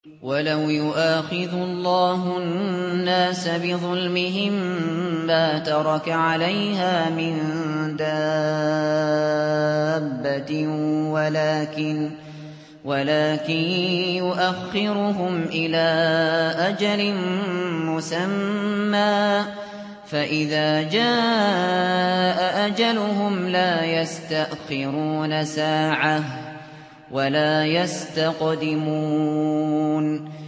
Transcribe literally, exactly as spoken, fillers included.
وَلَوْ يُؤَاخِذُ اللَّهُ النَّاسَ بِظُلْمِهِم مَّا تَرَكَ عَلَيْهَا مِن دَابَّةٍ وَلَٰكِن يُؤَخِّرُهُمْ إِلَىٰ أَجَلٍ مُّسَمًّى ۖ فَإِذَا جَاءَ أَجَلُهُمْ لَا يَسْتَأْخِرُونَ سَاعَةً ۖ وَلَا يَسْتَقْدِمُونَ